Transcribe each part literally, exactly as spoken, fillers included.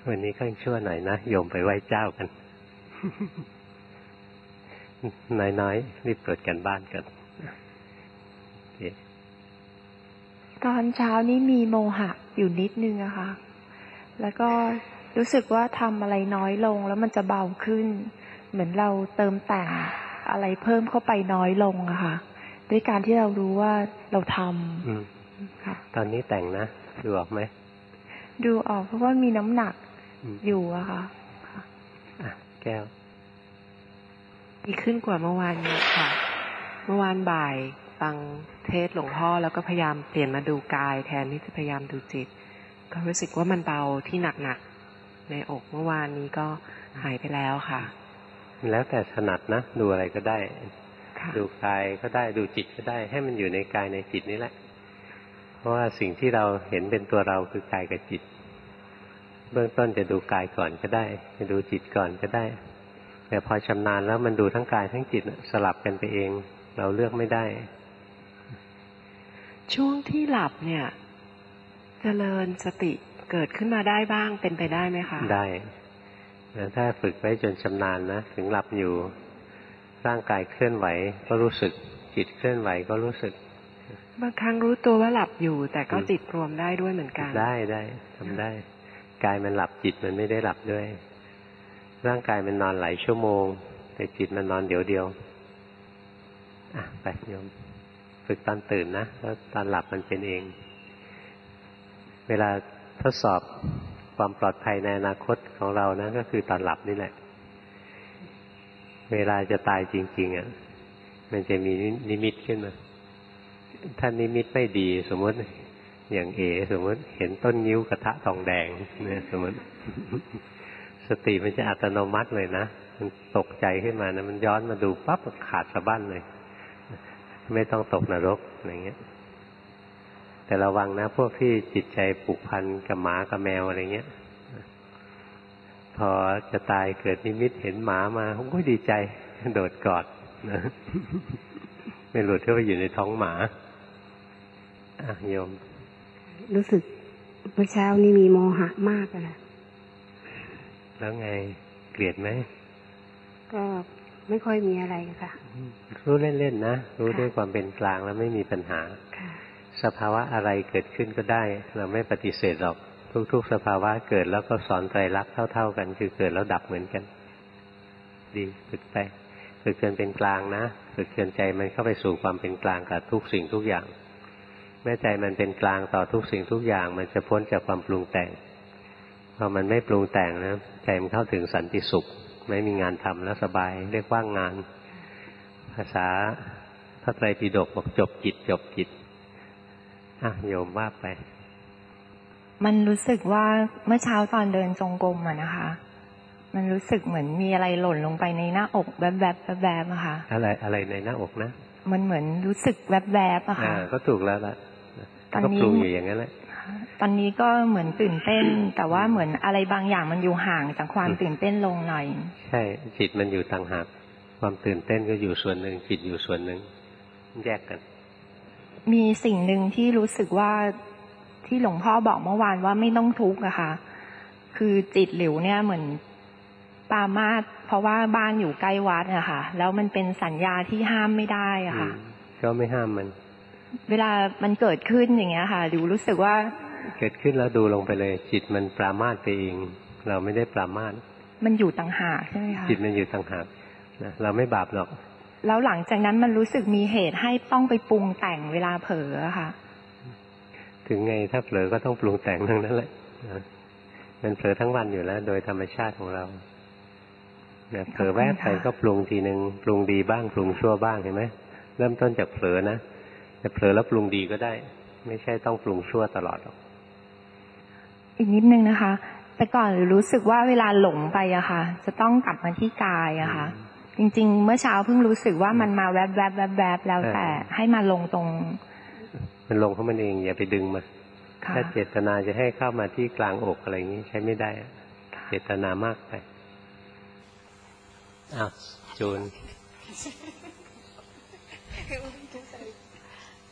วันนี้ข้างชั่วหน่อยนะโยมไปไหว้เจ้ากัน น้อยๆรีบตรวจกันบ้านกันตอนเช้านี้มีโมหะอยู่นิดนึงอะค่ะแล้วก็รู้สึกว่าทำอะไรน้อยลงแล้วมันจะเบาขึ้นเหมือนเราเติมแต่งอะไรเพิ่มเข้าไปน้อยลงอะค่ะด้วยการที่เรารู้ว่าเราทำค่ะตอนนี้แต่งนะดูออกไหมดูออกเพราะว่ามีน้ำหนักอยู่อะค่ะอ่ะแก้วดีขึ้นกว่าเมื่อวานนี้ค่ะเมื่อวานบ่ายฟังเทศหลวงพ่อแล้วก็พยายามเปลี่ยนมาดูกายแทนที่จะพยายามดูจิตก็รู้สึกว่ามันเบาที่หนักๆในอกเมื่อวานนี้ก็หายไปแล้วค่ะแล้วแต่ถนัดนะดูอะไรก็ได้ดูกายก็ได้ดูจิตก็ได้ให้มันอยู่ในกายในจิตนี่แหละเพราะว่าสิ่งที่เราเห็นเป็นตัวเราคือกายกับจิตเบื้องต้นจะดูกายก่อนก็ได้จะดูจิตก่อนก็ได้แต่พอชำนาญแล้วมันดูทั้งกายทั้งจิตสลับกันไปเองเราเลือกไม่ได้ช่วงที่หลับเนี่ยเจริญสติเกิดขึ้นมาได้บ้างเป็นไปได้ไหมคะได้ถ้าฝึกไว้จนชำนาญนะถึงหลับอยู่ร่างกายเคลื่อนไหวก็รู้สึกจิตเคลื่อนไหวก็รู้สึกบางครั้งรู้ตัวว่าหลับอยู่แต่ก็จิตรวมได้ด้วยเหมือนกันได้ได้ทำได้กายมันหลับจิตมันไม่ได้หลับด้วยร่างกายมันนอนหลายชั่วโมงแต่จิตมันนอนเดี๋ยวเดียวอ่ะไปโยมฝึกตอนตื่นนะแล้วตอนหลับมันเป็นเองเวลาทดสอบความปลอดภัยในอนาคตของเรานะก็คือตอนหลับนี่แหละเวลาจะตายจริงๆอ่ะมันจะมีนิมิตขึ้นมาถ้านิมิตไม่ดีสมมติอย่างเอสมมติเห็นต้นนิ้วกระทะทองแดงเนี่ยสมมติสติมันจะอัตโนมัติเลยนะมันตกใจขึ้นมานะมันย้อนมาดูปั๊บขาดสะบั้นเลยไม่ต้องตกนรกอะไรเงี้ยแต่ระวังนะพวกที่จิตใจผูกพันกับหมากับแมวอะไรเงี้ยพอจะตายเกิดนิมิตเห็นหมามาโอ้ยดีใจโดดกอดนะไม่หลุดเข้าไปอยู่ในท้องหมาอ่ะโยมรู้สึกเมื่อเช้านี้มีโมหะมากอะแล้วไงเกลียดไหมก็ไม่ค่อยมีอะไรค่ะรู้เล่นๆนะรู้ด้วยความเป็นกลางแล้วไม่มีปัญหาสภาวะอะไรเกิดขึ้นก็ได้เราไม่ปฏิเสธหรอกทุกๆสภาวะเกิดแล้วก็สอนไตรลักษณ์เท่าๆกันคือเกิดแล้วดับเหมือนกันดีฝึกไปฝึกจนเป็นกลางนะฝึกจนใจมันเข้าไปสู่ความเป็นกลางกับทุกสิ่งทุกอย่างแม้ใจมันเป็นกลางต่อทุกสิ่งทุกอย่างมันจะพ้นจากความปรุงแต่งพอมันไม่ปรุงแต่งนะใจมันเข้าถึงสันติสุขไม่มีงานทำแล้วสบายเรียกว่างงานภาษาพระไตรปิฎกบอกจบกิจจบกิจอ่ะโยมว่าไปมันรู้สึกว่าเมื่อเช้าตอนเดินจงกรมอะนะคะมันรู้สึกเหมือนมีอะไรหล่นลงไปในหน้าอกแวบๆแวบๆอะค่ะอะไรอะไรในหน้าอกนะมันเหมือนรู้สึกแวบๆอะค่ะก็ถูกแล้วล่ะก็ปรุงอยู่อย่างนั้นแหละตอนนี้ก็เหมือนตื่นเต้นแต่ว่าเหมือนอะไรบางอย่างมันอยู่ห่างจากความตื่นเต้นลงหน่อยใช่จิตมันอยู่ต่างหากความตื่นเต้นก็อยู่ส่วนหนึ่งจิตอยู่ส่วนหนึ่งแยกกันมีสิ่งหนึ่งที่รู้สึกว่าที่หลวงพ่อบอกเมื่อวานว่าไม่ต้องทุกข์อะค่ะคือจิตหลิวเนี่ยเหมือนปามาสเพราะว่าบ้านอยู่ใกล้วัดอะค่ะแล้วมันเป็นสัญญาที่ห้ามไม่ได้อะค่ะก็ไม่ห้ามมันเวลามันเกิดขึ้นอย่างเงี้ยค่ะหลิวรู้สึกว่าเกิดขึ้นแล้วดูลงไปเลยจิตมันปรามาสไปเองเราไม่ได้ปรามาสมันอยู่ต่างหากใช่ไหมคะจิตมันอยู่ต่างหากนะเราไม่บาปหรอกแล้วหลังจากนั้นมันรู้สึกมีเหตุให้ต้องไปปรุงแต่งเวลาเผลอค่ะถึงไงถ้าเผลอก็ต้องปรุงแต่งทั้งนั้นแหละมันเผลอทั้งวันอยู่แล้วโดยธรรมชาติของเราเนี่ยเผลอแวบไปก็ปรุงทีนึงปรุงดีบ้างปรุงชั่วบ้างเห็นไหมเริ่มต้นจากเผลอนะแต่เผลอแล้วปรุงดีก็ได้ไม่ใช่ต้องปรุงชั่วตลอดหรอกอีกนิดนึงนะคะแต่ก่อนรู้สึกว่าเวลาหลงไปอะค่ะจะต้องกลับมาที่กายอะค่ะจริงๆเมื่อเช้าเพิ่งรู้สึกว่ามันมาแวบแวบแวบแวบแล้วแต่ให้มาลงตรงมันลงเพราะมันเองอย่าไปดึงมาถ้าเจตนาจะให้เข้ามาที่กลางอกอะไรอย่างนี้ใช้ไม่ได้เจตนามากไปอ้าวจูน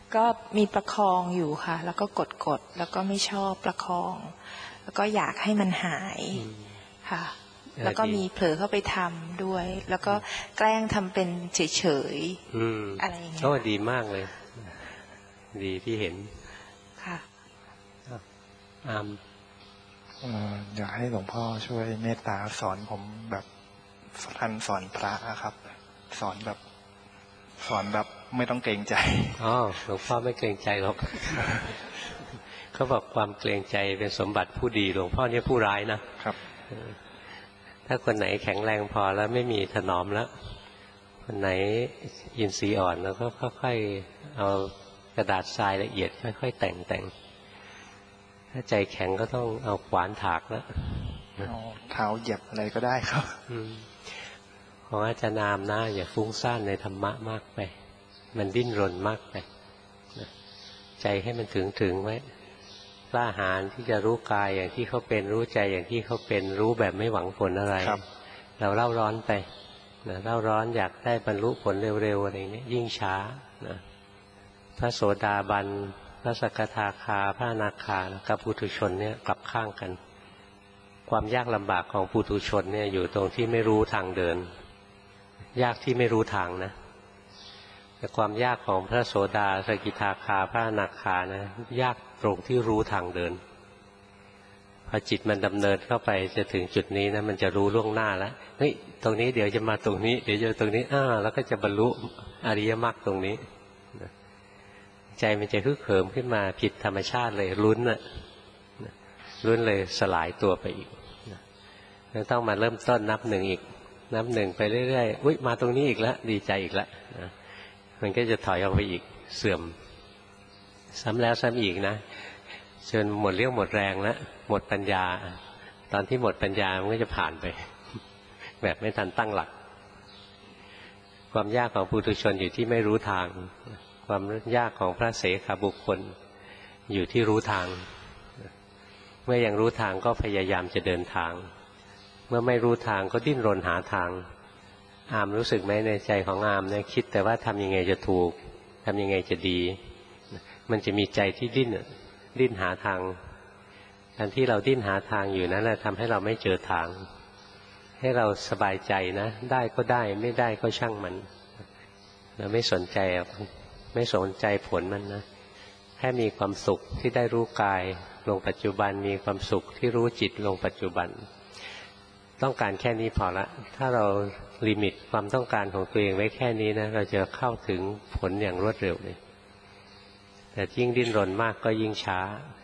ก็มีประคองอยู่ค่ะแล้วก็กดกดแล้วก็ไม่ชอบประคองแล้วก็อยากให้มันหายค่ะแล้วก็มีเผลอเข้าไปทำด้วยแล้วก็แกล้งทำเป็นเฉยๆอะไรอย่างเงี้ยก็ดีมากเลยดีที่เห็นค่ะอามอยากให้หลวงพ่อช่วยเมตตาสอนผมแบบท่านสอนพระครับสอนแบบสอนแบบไม่ต้องเกรงใจอ๋อหลวงพ่อไม่เกรงใจหรอกเขาบอกความเกรงใจเป็นสมบัติผู้ดีหลวงพ่อเนี่ยผู้ร้ายนะครับถ้าคนไหนแข็งแรงพอแล้วไม่มีถนอมแล้วคนไหนอินทรีย์อ่อนแล้วก็ค่อยๆเอากระดาษทรายละเอียดค่อยๆแต่งแต่งถ้าใจแข็งก็ต้องเอาขวานถากแล้วเอาเท้าเหยียบอะไรก็ได้ครับของอาจารย์นามนะอย่าฟุ้งซ่านในธรรมะมากไปมันดิ้นรนมากไปใจให้มันถึงถึงไว้กล้าหาญที่จะรู้กายอย่างที่เขาเป็นรู้ใจอย่างที่เขาเป็นรู้แบบไม่หวังผลอะไรเราเล่าร้อนไปนะเล่าร้อนอยากได้บรรลุผลเร็วๆอะไรนี้ยิ่งช้านะพระโสดาบันพระสกทาคาพระอนาคากับปุถุชนเนี่ยกลับข้างกันความยากลำบากของปุถุชนเนี่ยอยู่ตรงที่ไม่รู้ทางเดินยากที่ไม่รู้ทางนะแต่ความยากของพระโสดาสกิทาคาพระอนาคานะยากตรงที่รู้ทางเดินพอจิตมันดำเนินเข้าไปจะถึงจุดนี้นะมันจะรู้ล่วงหน้าแล้วเฮ้ยตรงนี้เดี๋ยวจะมาตรงนี้เดี๋ยวจะตรงนี้อ้าแล้วก็จะบรรลุอริยมรรคตรงนี้ใจมันจะฮึกเหิมขึ้นมาผิดธรรมชาติเลยลุ้นน่ะลุ้นเลยสลายตัวไปอีกแล้วต้องมาเริ่มต้นนับหนึ่งอีกนับหนึ่งไปเรื่อยๆอุ๊ยมาตรงนี้อีกแล้วดีใจอีกแล้วมันก็จะถอยออกไปอีกเสื่อมซ้ำแล้วซ้ำอีกนะจนหมดเรี่ยวหมดแรงแล้วหมดปัญญาตอนที่หมดปัญญามันก็จะผ่านไปแบบไม่ทันตั้งหลักความยากของปุถุชนอยู่ที่ไม่รู้ทางความยากของพระเสขบุคคลอยู่ที่รู้ทางเมื่อยังรู้ทางก็พยายามจะเดินทางเมื่อไม่รู้ทางก็ดิ้นรนหาทางอามรู้สึกไหมในใจของอามเนี่ยคิดแต่ว่าทำยังไงจะถูกทำยังไงจะดีมันจะมีใจที่ดิ้นดิ้นหาทางการที่เราดิ้นหาทางอยู่นั้นแหละทำให้เราไม่เจอทางให้เราสบายใจนะได้ก็ได้ไม่ได้ก็ช่างมันเราไม่สนใจไม่สนใจผลมันนะแค่มีความสุขที่ได้รู้กายลงปัจจุบันมีความสุขที่รู้จิตลงปัจจุบันต้องการแค่นี้พอละถ้าเราลิมิตความต้องการของตัวเองไว้แค่นี้นะเราจะเข้าถึงผลอย่างรวดเร็วเลยแต่ยิ่งดิ้นรนมากก็ยิ่งช้า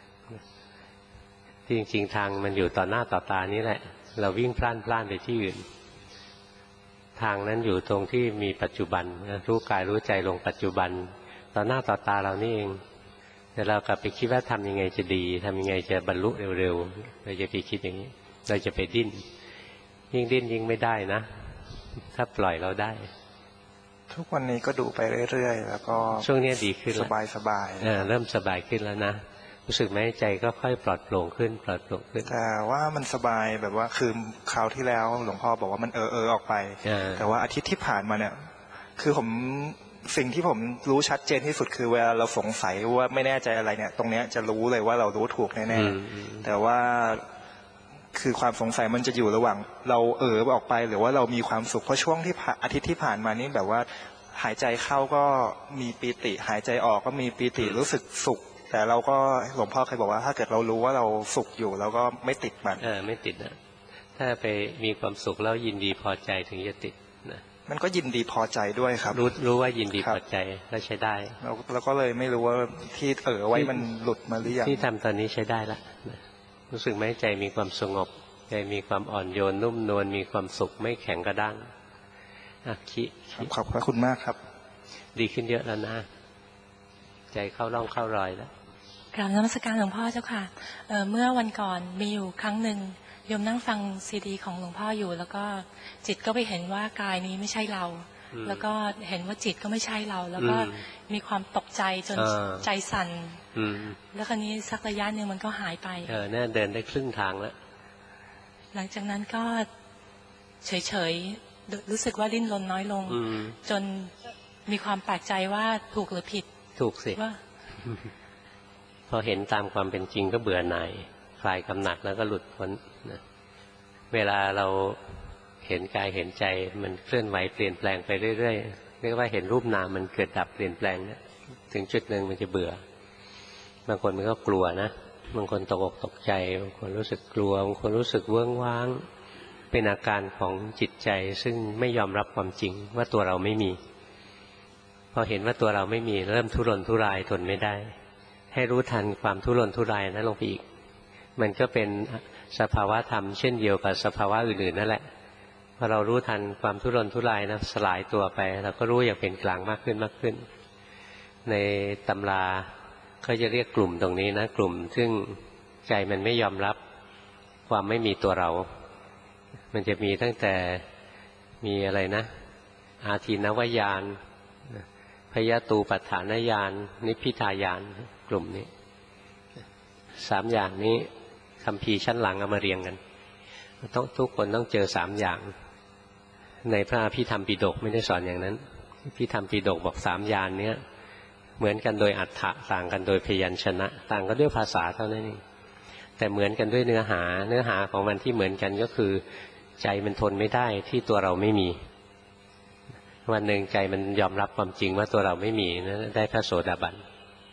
จริงๆทางมันอยู่ต่อหน้าต่อตานี้แหละเราวิ่งพล่านพล่านไปที่อื่นทางนั้นอยู่ตรงที่มีปัจจุบันรู้กายรู้ใจลงปัจจุบันต่อหน้าต่อตาเรานี่เองแต่เรากลับไปคิดว่าทำยังไงจะดีทำยังไงจะบรรลุเร็วๆเราจะไปคิดอย่างนี้เราจะไปดิ้นยิ่งดิ้นยิ่งไม่ได้นะถ้าปล่อยเราได้ทุกวันนี้ก็ดูไปเรื่อยๆแล้วก็ช่วงนี้ดีขึ้นสบายสบายเออเริ่มสบายขึ้นแล้วนะรู้สึกไหมใจก็ค่อยปลอดโปร่งขึ้นปลอดโปร่งขึ้นแต่ว่ามันสบายแบบว่าคือคราวที่แล้วหลวงพ่อบอกว่ามันเออเออออกไปแต่ว่าอาทิตย์ที่ผ่านมาเนี่ยคือผมสิ่งที่ผมรู้ชัดเจนที่สุดคือเวลาเราสงสัยว่าไม่แน่ใจอะไรเนี่ยตรงเนี้ยจะรู้เลยว่าเรารู้ถูกแน่ๆแต่ว่าคือความสงสัยมันจะอยู่ระหว่างเราเออออกไปหรือว่าเรามีความสุขเพราะช่วงที่อาทิตย์ที่ผ่านมานี่แบบว่าหายใจเข้าก็มีปีติหายใจออกก็มีปีติรู้สึกสุขแต่เราก็หลวงพ่อเคยบอกว่าถ้าเกิดเรารู้ว่าเราสุขอยู่เราก็ไม่ติดมันเออไม่ติดนะถ้าไปมีความสุขแล้วยินดีพอใจถึงจะติดนะมันก็ยินดีพอใจด้วยครับรู้รู้ว่ายินดีพอใจแล้วใช้ได้เราเราก็เลยไม่รู้ว่าที่เออไว้มันหลุดมาหรือยังที่ทำตอนนี้ใช้ได้ละรู้สึกไหมใจมีความสงบใจมีความอ่อนโยนนุ่มนวลมีความสุขไม่แข็งกระด้างอ่ะคิขอบพระคุณมากครับดีขึ้นเยอะแล้วนะใจเข้าร่องเข้ารอยแล้วกราบนมัสการหลวงพ่อเจ้าค่ะ เอ่อเมื่อวันก่อนมีอยู่ครั้งหนึ่งโยมนั่งฟังซีดีของหลวงพ่ออยู่แล้วก็จิตก็ไปเห็นว่ากายนี้ไม่ใช่เราแล้วก็เห็นว่าจิตก็ไม่ใช่เราแล้วก็มีความตกใจจนใจสั่นแล้วคราวนี้สักระยะหนึ่งมันก็หายไปเออเนี่ยเดินได้ครึ่งทางแล้วหลังจากนั้นก็เฉยๆรู้สึกว่าดิ้นรนน้อยลงจนมีความแปลกใจว่าถูกหรือผิดถูกสิพอเห็นตามความเป็นจริงก็เบื่อหน่ายคลายกำหนัดแล้วก็หลุดพ้นนะเวลาเราเห็นกายเห็นใจมันเคลื่อนไหวเปลี่ยนแปลงไปเรื่อยๆเรียกว่าเห็นรูปนามมันเกิดดับเปลี่ยนแปลงเนี่ยถึงจุดหนึ่งมันจะเบื่อบางคนมันก็กลัวนะบางคนตกอกตกใจบางคนรู้สึกกลัวบางคนรู้สึกเวิ้งว้างเป็นอาการของจิตใจซึ่งไม่ยอมรับความจริงว่าตัวเราไม่มีพอเห็นว่าตัวเราไม่มีเริ่มทุรนทุรายทนไม่ได้ให้รู้ทันความทุรนทุรายนั้นลงไปอีกมันก็เป็นสภาวะธรรมเช่นเดียวกับสภาวะอื่นๆนั่นแหละพอเรารู้ทันความทุรนทุรายนะสลายตัวไปเราก็รู้อย่างเป็นกลางมากขึ้นมากขึ้นในตำราเขาจะเรียกกลุ่มตรงนี้นะกลุ่มซึ่งใจมันไม่ยอมรับความไม่มีตัวเรามันจะมีตั้งแต่มีอะไรนะอาทินวญาณพยตูปัฏฐานญาณนิพพิทายานกลุ่มนี้สามอย่างนี้คัมภีร์ชั้นหลังเอามาเรียงกันต้องทุกคนต้องเจอสามอย่างในพระอภิธรรมปิฎกไม่ได้สอนอย่างนั้นอภิธรรมปิฎกบอกสามญาณเนี้ยเหมือนกันโดยอรรถะต่างกันโดยพยัญชนะต่างกันด้วยภาษาเท่านั้นเองแต่เหมือนกันด้วยเนื้อหาเนื้อหาของมันที่เหมือนกันก็คือใจมันทนไม่ได้ที่ตัวเราไม่มีวันหนึ่งใจมันยอมรับความจริงว่าตัวเราไม่มีนะได้พระโสดาบัน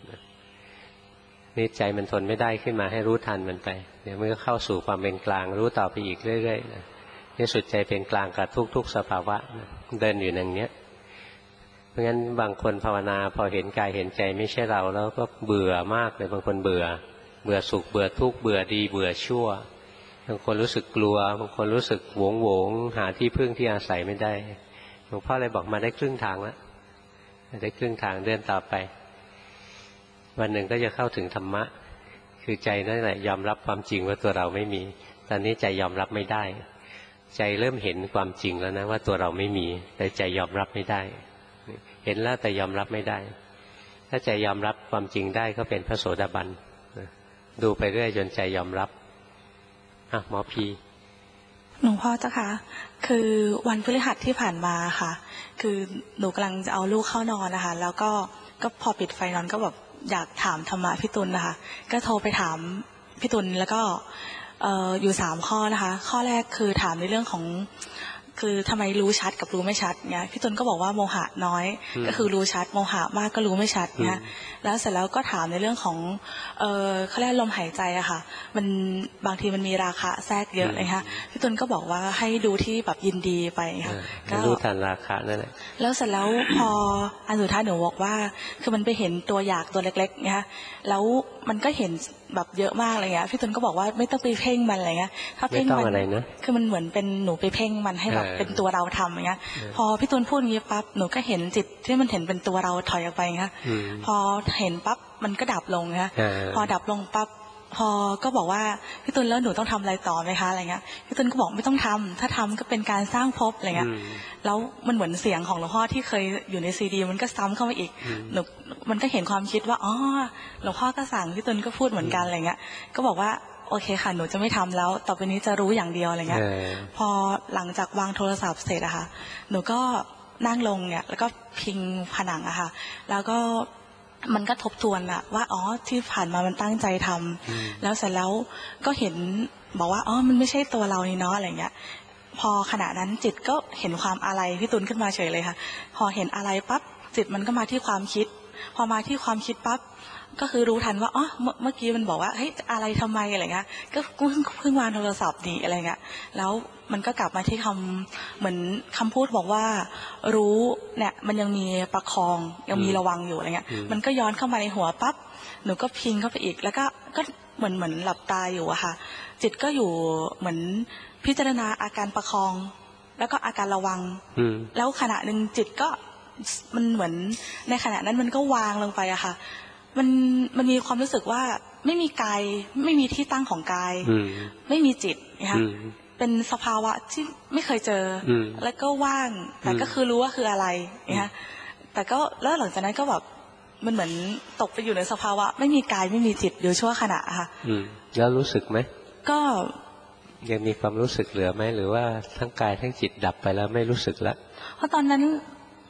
นี่ใจมันทนไม่ได้ขึ้นมาให้รู้ทันมันไปเดี๋ยวมันก็เข้าสู่ความเป็นกลางรู้ต่อไปอีกเรื่อยๆนะนี่สุดใจเป็นกลางกับทุกๆสภาวะนะเดินอยู่อย่างเนี้ยเพราะงั้นบางคนภาวนาพอเห็นกายเห็นใจไม่ใช่เราแล้วก็เบื่อมากเลยบางคนเบื่อเบื่อสุขเบื่อทุกข์เบื่อดีเบื่อชั่วบางคนรู้สึกกลัวบางคนรู้สึกหวงหวงหาที่พึ่งที่อาศัยไม่ได้หลวงพ่อเลยบอกมาได้ครึ่งทางแล้วได้ครึ่งทางเดินต่อไปวันหนึ่งก็จะเข้าถึงธรรมะคือใจนั่นแหละยอมรับความจริงว่าตัวเราไม่มีตอนนี้ใจยอมรับไม่ได้ใจเริ่มเห็นความจริงแล้วนะว่าตัวเราไม่มีแต่ใจยอมรับไม่ได้เห็นแล้วแต่ยอมรับไม่ได้ถ้าใจยอมรับความจริงได้ก็เป็นพระโสดาบันดูไปเรื่อยจนใจยอมรับอ่ะหมอพีหลวงพ่อเจ้าค่ะคือวันพฤหัสที่ผ่านมาค่ะคือหนูกำลังจะเอาลูกเข้านอนนะคะแล้วก็ก็พอปิดไฟนอนก็แบบอยากถามธรรมะพี่ตุลนะคะก็โทรไปถามพี่ตุลแล้วก็เอ่ออยู่สามข้อนะคะข้อแรกคือถามในเรื่องของคือทำไมรู้ชัดกับรู้ไม่ชัดเนี่ยพี่ตุลก็บอกว่าโมหะน้อยก็คือรู้ชัดโมหะมากก็รู้ไม่ชัดเนี่ยแล้วเสร็จแล้วก็ถามในเรื่องของเอ่อเขาเรียกลมหายใจอะค่ะมันบางทีมันมีราคะแทรกเยอะเลยค่ะพี่ตุลก็บอกว่าให้ดูที่แบบยินดีไปค่ะก็รู้ทันราคะนั่นแหละแล้วเสร็จแล้วพออันสุดท้ายหนูบอกว่าคือมันไปเห็นตัวอยากตัวเล็กๆเนี่ยแล้วมันก็เห็นแบบเยอะมากอะไรเงี้ยพี่ตุลก็บอกว่าไม่ต้องไปเพ่งมันอะไรเงี้ยถ้าเพ่งมันคือมันเหมือนเป็นหนูไปเพ่งมันให้แบบเป็นตัวเราทำอย่างเงี้ยพอพี่ตุลพูดอย่างนี้ปั๊บหนูก็เห็นจิตที่มันเห็นเป็นตัวเราถอยออกไปเงี้ยพอเห็นปั๊บมันก็ดับลงเงี้ยพอดับลงปั๊บพอก็บอกว่าพี่ตุลแล้วหนูต้องทำอะไรต่อไหมคะอะไรเงี้ยพี่ตุลก็บอกไม่ต้องทำถ้าทำก็เป็นการสร้างภพอะไรเงี้ยแล้วมันเหมือนเสียงของหลวงพ่อที่เคยอยู่ในซีดีมันก็ซ้ำเข้ามาอีกหนูมันก็เห็นความคิดว่าอ๋อหลวงพ่อก็สั่งพี่ตุลก็พูดเหมือนกันอะไรเงี้ยก็บอกว่าโอเคค่ะหนูจะไม่ทำแล้วต่อไปนี้จะรู้อย่างเดียวอะไรเงี้ยพอหลังจากวางโทรศัพท์เสร็จอะค่ะหนูก็นั่งลงเนี่ยแล้วก็พิงผนังอะค่ะแล้วก็มันก็ทบทวนอะว่าอ๋อที่ผ่านมามันตั้งใจทำแล้วเสร็จแล้วก็เห็นบอกว่าอ๋อมันไม่ใช่ตัวเรานี่เนาะอะไรเงี้ยพอขณะนั้นจิตก็เห็นความอะไรพี่ตุลขึ้นมาเฉยเลยค่ะพอเห็นอะไรปั๊บจิตมันก็มาที่ความคิดพอมาที่ความคิดปั๊บก็คือรู้ทันว่าอ๋อเมื่อกี้มันบอกว่าเฮ้ยอะไรทำไมอะไรเงี้ยก็เพิ่งเพิ่งวางโทรศัพท์ดีอะไรเงี้ยแล้วมันก็กลับมาที่คำเหมือนคำพูดบอกว่ารู้เนี่ยมันยังมีประคองยังมีระวังอยู่อะไรเงี้ยมันก็ย้อนเข้ามาในหัวปั๊บหนูก็พิงเข้าไปอีกแล้วก็ก็เหมือนเหมือนหลับตาอยู่อะค่ะจิตก็อยู่เหมือนพิจารณาอาการประคองแล้วก็อาการระวังแล้วขณะหนึ่งจิตก็มันเหมือนในขณะนั้นมันก็วางลงไปอะค่ะมันมันมีความรู้สึกว่าไม่มีกายไม่มีที่ตั้งของกายไม่มีจิตนะคะเป็นสภาวะที่ไม่เคยเจอแล้วก็ว่างแต่ก็คือรู้ว่าคืออะไรนะคะแต่ก็แล้วหลังจากนั้นก็แบบมันเหมือนตกไปอยู่ในสภาวะไม่มีกายไม่มีจิตอยู่ชั่วขณะค่ะแล้วรู้สึกไหมก็ยังมีความรู้สึกเหลือไหมหรือว่าทั้งกายทั้งจิตดับไปแล้วไม่รู้สึกแล้วเพราะตอนนั้น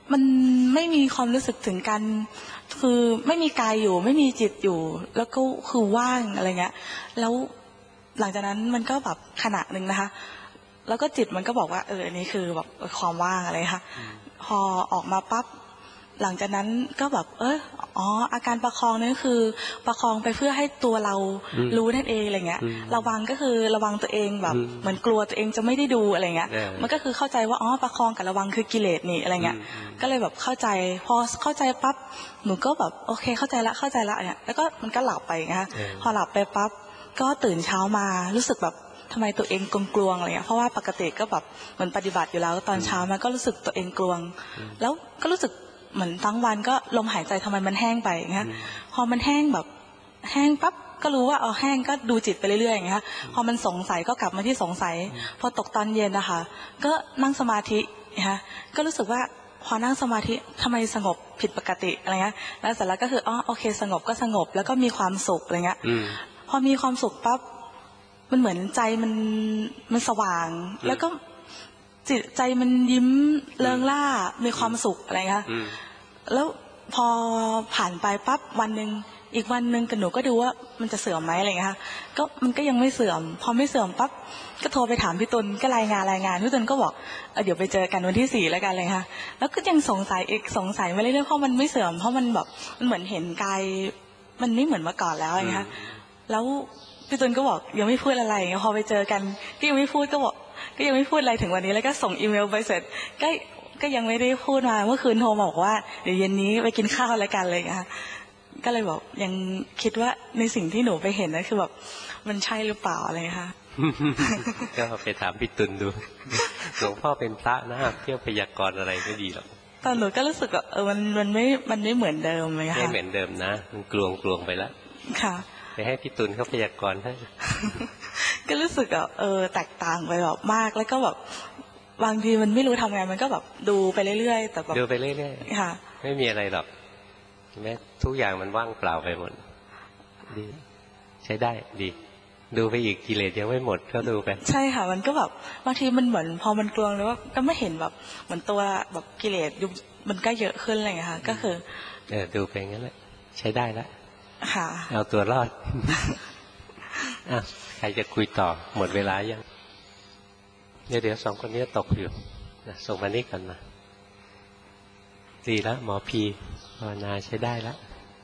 มันไม่มีความรู้สึกถึงกันคือไม่มีกายอยู่ไม่มีจิตอยู่แล้วก็คือว่างอะไรเงี้ยแล้วหลังจากนั้นมันก็แบบขณะหนึ่งนะคะแล้วก็จิตมันก็บอกว่าเอออันนี้คือแบบความว่างอะไรค่ะพอออกมาปั๊บหลังจากนั้นก็แบบเอออ๋ออาการประคองนี่คือประคองไปเพื่อให้ตัวเรารู้นั่นเองอะไรเงี้ยระวังก็คือระวังตัวเองแบบเหมือนกลัวตัวเองจะไม่ได้ดูอะไรเงี้ยมันก็คือเข้าใจว่าอ๋อประคองกับระวังคือกิเลสนี่อะไรเงี้ยก็เลยแบบเข้าใจพอเข้าใจปั๊บหนูก็แบบโอเคเข้าใจละเข้าใจละเนี่ยแล้วก็มันก็หลับไปนะคะพอหลับไปปั๊บก็ตื่นเช้ามารู้สึกแบบทำไมตัวเองกลวงๆอะไรเงี้ยเพราะว่าปกติก็แบบเหมือนปฏิบัติอยู่แล้วตอนเช้ามาก็รู้สึกตัวเองกลวงแล้วก็รู้สึกเหมือนทั้งวันก็ลมหายใจทำไมมันแห้งไปนะพอมันแห้งแบบแห้งปั๊บก็รู้ว่าเอาแห้งก็ดูจิตไปเรื่อยๆอย่างเงี้ยพอมันสงสัยก็กลับมาที่สงสัยพอตกตอนเย็นนะคะก็นั่งสมาธินะคะก็รู้สึกว่าพอนั่งสมาธิทำไมสงบผิดปกติอะไรเงี้ยแล้วเสร็จแล้วก็คืออ๋อโอเคสงบก็สงบแล้วก็มีความสุขอะไรเงี้ยพอมีความสุขปั๊บมันเหมือนใจมันมันสว่างแล้วก็จิตใจมันยิ้มเริงร่ามีความสุขอะไรเงี้ยแล้วพอผ่านไปปั๊บวันหนึ่งอีกวันหนึ่งกับหนูก็ดูว่ามันจะเสื่อมไหมอะไรเงี้ยค่ะก็มันก็ยังไม่เสื่อมพอไม่เสื่อมปั๊บก็โทรไปถามพี่ตุลก็รายงานรายงานพี่ตุลก็บอกเดี๋ยวไปเจอกันวันที่สี่แล้วกันเลยค่ะแล้วก็ยังสงสัยอีกสงสัยมาเรื่อยๆเพราะมันไม่เสื่อมเพราะมันแบบมันเหมือนเห็นกายมันไม่เหมือนเมื่อก่อนแล้วอะไรเงี้ยแล้วพี่ตุลก็บอกยังไม่พูดอะไรพอไปเจอกันก็ยังไม่พูดก็บอกก็ยังไม่พูดอะไรถึงวันนี้แล้วก็ส่งอีเมลไปเสร็จก็ก็ยังไม่ได้พูดมาเมื่อคืนโทรมาบอกว่าเดี๋ยวเย็นนี้ไปกินข้าวแล้วกันเลยนะคะก็เลยบอกยังคิดว่าในสิ่งที่หนูไปเห็นนั่นคือแบบมันใช่หรือเปล่าอะไรคะก็ไปถามพี่ตุลดูหลวงพ่อเป็นพระนะเที่ยวพยากรณ์อะไรไม่ดีหรอกตอนหนูก็รู้สึกว่าเออมันมันไม่มันไม่เหมือนเดิมเลยค่ะไม่เหมือนเดิมนะมันกลวงกลวงไปแล้วค่ะไปให้พี่ตุลเขาพยากรณ์ให้ก็รู้สึกอ่ะเออแตกต่างไปแบบมากแล้วก็แบบบางทีมันไม่รู้ทำไงมันก็แบบดูไปเรื่อยๆแต่แบบดูไปเรื่อยๆค่ะไม่มีอะไรหรอกแม้ทุกอย่างมันว่างเปล่าไปหมดดีใช้ได้ดีดูไปอีกกิเลสยังไม่หมดก็ดูไปใช่ค่ะมันก็แบบบางทีมันเหมือนพอมันกลวงแล้วก็ไม่เห็นแบบเหมือนตัวแบบกิเลสมันก็เยอะขึ้นอะไรอย่างเงี้ยค่ะก็คือเออดูไปงั้นแหละใช้ได้แล้วค่ะเอาตัวรอดอ่ะใครจะคุยต่อหมดเวลายังเดี๋ยวเดี๋ยวสองคนนี้ตกอยู่นะส่งมานี่กันนะดีแล้วหมอพีภาวนาใช้ได้แล้ว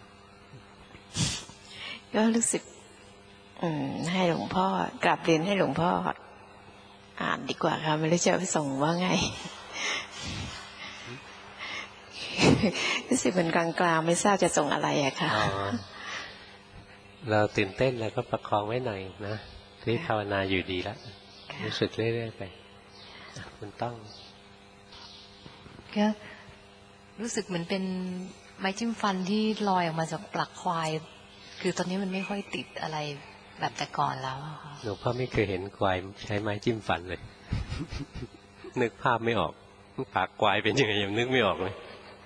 ก็รู้สึกอืมให้หลวงพ่อกลับเรียนให้หลวงพ่ออ่านดีกว่าค่ะไม่รู้จะไปส่งว่าไงรู้สึกเป็นกลางๆไม่ทราบจะส่งอะไรอะค่ะเราตื่นเต้นแล้วก็ประคองไว้หน่อยนะที่ภาวนาอยู่ดีแล้วรู้สึกเรื่อยๆไปคุณต้องก็รู้สึกเหมือนเป็นไม้จิ้มฟันที่ลอยออกมาจากปลักควายคือตอนนี้มันไม่ค่อยติดอะไรแบบแต่ก่อนแล้วค่ะหลวงพ่อไม่เคยเห็นควายใช้ไม้จิ้มฟันเลย นึกภาพไม่ออกปากควายเป็นยังไงยังนึกไม่ออกเลย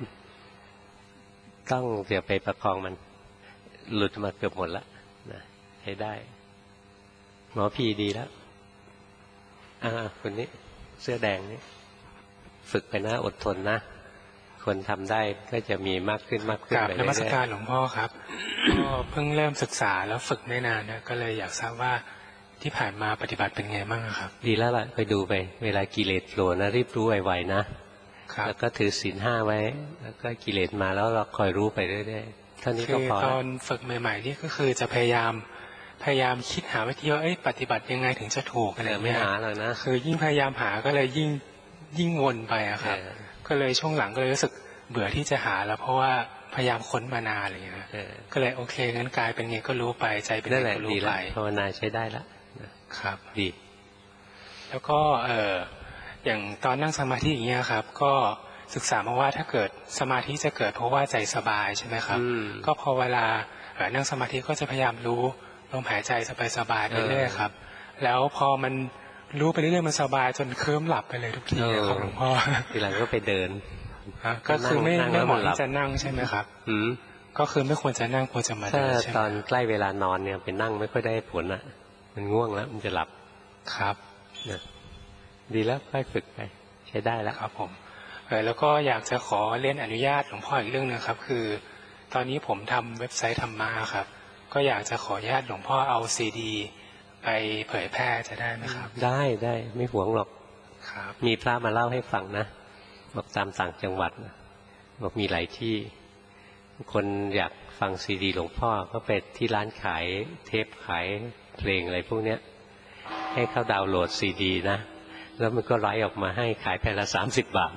ต้องเดี๋ยวไปประคองมันหลุดมาเกือบหมดแล้วนะใช้ได้หมอพีดีแล้วอ่าคนนี้เสื้อแดงนี่ฝึกไปนะอดทนนะคนทำได้ก็จะมีมากขึ้นมากขึ้นไปเรื่อยๆกราบนมัสการหลวงพ่อครับก็เพิ่งเริ่มศึกษาแล้วฝึกไม่นานนะก็เลยอยากทราบว่าที่ผ่านมาปฏิบัติเป็นไงบ้างครับดีแล้วล่ะไปดูไปเวลากิเลสโผล่นะรีบรู้ไวๆนะแล้วก็ถือศีลห้าไว้แล้วก็กิเลสมาแล้วเราคอยรู้ไปเรื่อยๆเท่านี้ก็พอตอนฝึกใหม่ๆนี่ก็คือจะพยายามพยายามคิดหาวิธีว่าปฏิบัติยังไงถึงจะถูกอะไรไม่หาหรอกนะคือยิ่งพยายามหาก็เลยยิ่งยิ่งวนไปอะครับก็เลยช่วงหลังก็เลยรู้สึกเบื่อที่จะหาแล้วเพราะว่าพยายามค้นมานานอะไรอย่างเงี้ยก็เลยโอเคงั้นกายเป็นไงก็รู้ไปใจเป็นไงก็รู้ไปภาวนาใช้ได้แล้วครับดีแล้วก็เอออย่างตอนนั่งสมาธิอย่างเงี้ยครับก็ศึกษามาว่าถ้าเกิดสมาธิจะเกิดเพราะว่าใจสบายใช่ไหมครับก็พอเวลานั่งสมาธิก็จะพยายามรู้ลมหายใจสบายๆไปเรื่อยๆครับแล้วพอมันรู้ไปเรื่อยๆมันสบายจนเคลิ้มหลับไปเลยทุกทีครับหลวงพ่อทีหลังก็ไปเดินก็คือไม่ไม่เหมาะที่จะนั่งใช่ไหมครับก็คือไม่ควรจะนั่งควรจะมาเดินใช่ไหมตอนใกล้เวลานอนเนี่ยไปนั่งไม่ค่อยได้ผลอ่ะมันง่วงแล้วมันจะหลับครับดีแล้วค่อยฝึกไปใช้ได้แล้วครับผมเออแล้วก็อยากจะขอเรียนอนุญาตหลวงพ่ออีกเรื่องนึงครับคือตอนนี้ผมทำเว็บไซต์ธรรมะครับก็อยากจะขออนุญาตหลวงพ่อเอาซีดีไปเผยแพร่จะได้ไหมครับได้ได้ไม่หวงหรอกครับมีพระมาเล่าให้ฟังนะบอกตามต่างจังหวัดบอกมีหลายที่คนอยากฟังซีดีหลวงพ่อก็ไปที่ร้านขายเทปขายเพลงอะไรพวกเนี้ยให้เขาดาวน์โหลดซีดีนะแล้วมันก็ไลฟ์ออกมาให้ขายแผ่นละสามสิบบาท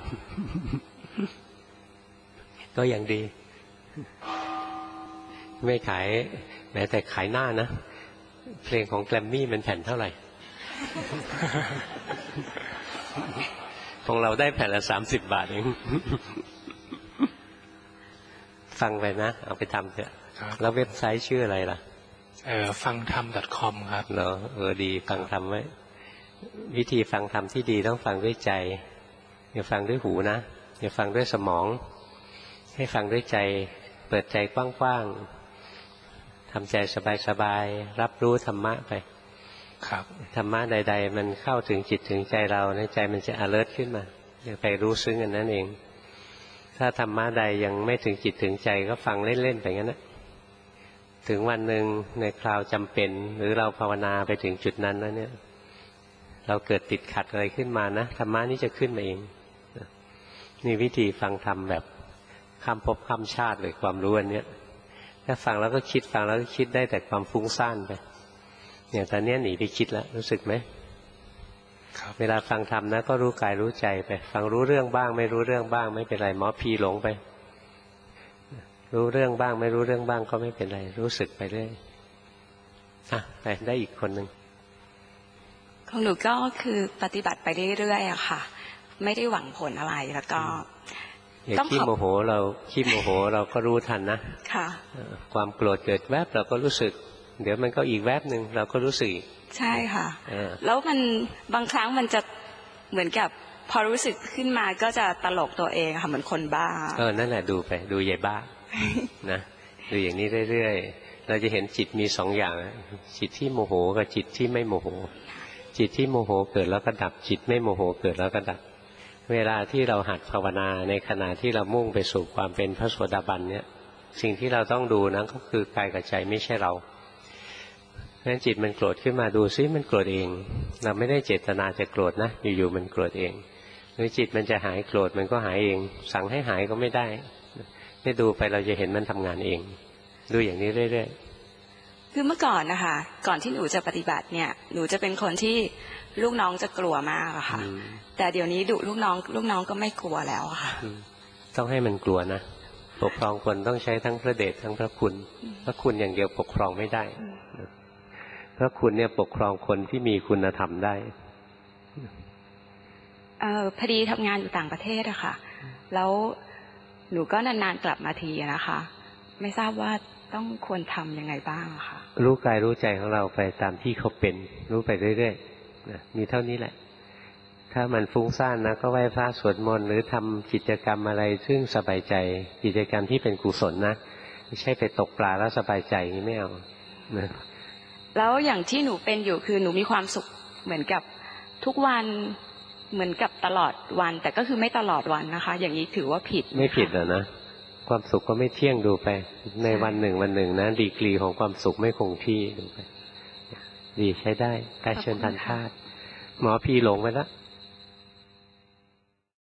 ก็ยังดีไม่ขายแม้แต่ขายหน้านะเพลงของแกรมมี่มันแผ่นเท่าไหร่ ของเราได้แผ่นละสามสิบบาทเอง ฟังไปนะเอาไปทำเถอะแล้วเว็บไซต์ชื่ออะไรล่ะเออฟังธรรม .com ครับเหรอเออดีฟังธรรมไว้วิธีฟังธรรมที่ดีต้องฟังด้วยใจอย่าฟังด้วยหูนะอย่าฟังด้วยสมองให้ฟังด้วยใจเปิดใจกว้างๆทำใจสบายๆรับรู้ธรรมะไปครับธรรมะใดๆมันเข้าถึงจิตถึงใจเราในใจมันจะ alert ขึ้นมาอย่าไปรู้ซึ้งกันนั่นเองถ้าธรรมะใดยังไม่ถึงจิตถึงใจก็ฟังเล่นๆไปงั้นนะถึงวันหนึ่งในคราวจำเป็นหรือเราภาวนาไปถึงจุดนั้นแล้วเนี่ยเราเกิดติดขัดอะไรขึ้นมานะธรรมะนี้จะขึ้นมาเองนี่วิธีฟังธรรมแบบข้ามภพข้ามชาติเลยความรู้อันเนี้ยถ้าฟังแล้วก็คิดฟังแล้วก็คิดได้แต่ความฟุ้งซ่านไปอย่างตอนนี้หนีไปคิดแล้วรู้สึกไหมเวลาฟังธรรมนะก็รู้กายรู้ใจไปฟังรู้เรื่องบ้างไม่รู้เรื่องบ้างไม่เป็นไรหมอพีหลงไปรู้เรื่องบ้างไม่รู้เรื่องบ้างก็ไม่เป็นไรรู้สึกไปเรื่อยอ่ะไปได้อีกคนหนึ่งของหนูก็คือปฏิบัติไปเรื่อยๆอะค่ะไม่ได้หวังผลอะไรแล้วก็อย่าขี้โมโหเราขี้โมโหเราก็รู้ทันนะค่ะความโกรธเกิดแวบเราก็รู้สึกเดี๋ยวมันก็อีกแวบหนึ่งเราก็รู้สึกใช่ค่ะแล้วมันบางครั้งมันจะเหมือนกับพอรู้สึกขึ้นมาก็จะตลกตัวเองค่ะเหมือนคนบ้าเออนั่นแหละดูไปดูใหญ่บ้า นะดูอย่างนี้เรื่อยๆเราจะเห็นจิตมีสองอย่างจิตที่โมโหกับจิตที่ไม่โมโหจิตที่โมโหเกิดแล้วก็ดับจิตไม่โมโหเกิดแล้วก็ดับเวลาที่เราหัดภาวนาในขณะที่เรามุ่งไปสู่ความเป็นพระโสดาบันเนี่ยสิ่งที่เราต้องดูนั้นก็คือกายกับใจไม่ใช่เราเพราะฉะนั้นจิตมันโกรธขึ้นมาดูซิมันโกรธเองเราไม่ได้เจตนาจะโกรธนะอยู่ๆมันโกรธเองหรือจิตมันจะหายโกรธมันก็หายเองสั่งให้หายก็ไม่ได้นี่ดูไปเราจะเห็นมันทำงานเองดูอย่างนี้เรื่อยๆคือเมื่อก่อนนะคะก่อนที่หนูจะปฏิบัติเนี่ยหนูจะเป็นคนที่ลูกน้องจะกลัวมากอะค่ะแต่เดี๋ยวนี้ดุลูกน้องลูกน้องก็ไม่กลัวแล้วอะค่ะต้องให้มันกลัวนะปกครองคนต้องใช้ทั้งพระเดชทั้งพระคุณพระคุณอย่างเดียวปกครองไม่ได้พระคุณเนี่ยปกครองคนที่มีคุณธรรมได้เออพอดีทำงานอยู่ต่างประเทศอะค่ะแล้วหนูก็นานๆกลับมาทีนะคะไม่ทราบว่าต้องควรทำยังไงบ้างค่ะรู้กายรู้ใจของเราไปตามที่เขาเป็นรู้ไปเรื่อยๆนะมีเท่านี้แหละถ้ามันฟุ้งซ่านนะก็ไหว้พระสวดมนต์หรือทำกิจกรรมอะไรซึ่งสบายใจกิจกรรมที่เป็นกุศลนะไม่ใช่ไปตกปลาแล้วสบายใจนี่ไม่เอานะแล้วอย่างที่หนูเป็นอยู่คือหนูมีความสุขเหมือนกับทุกวันเหมือนกับตลอดวันแต่ก็คือไม่ตลอดวันนะคะอย่างนี้ถือว่าผิดไม่ผิดหรอนะความสุขก็ไม่เที่ยงดูไปในวันหนึ่งวันหนึ่งนะดีกรีของความสุขไม่คงที่ดูไปดีใช้ได้การเชิญทันธาตุหมอพีหลงไปแล้ว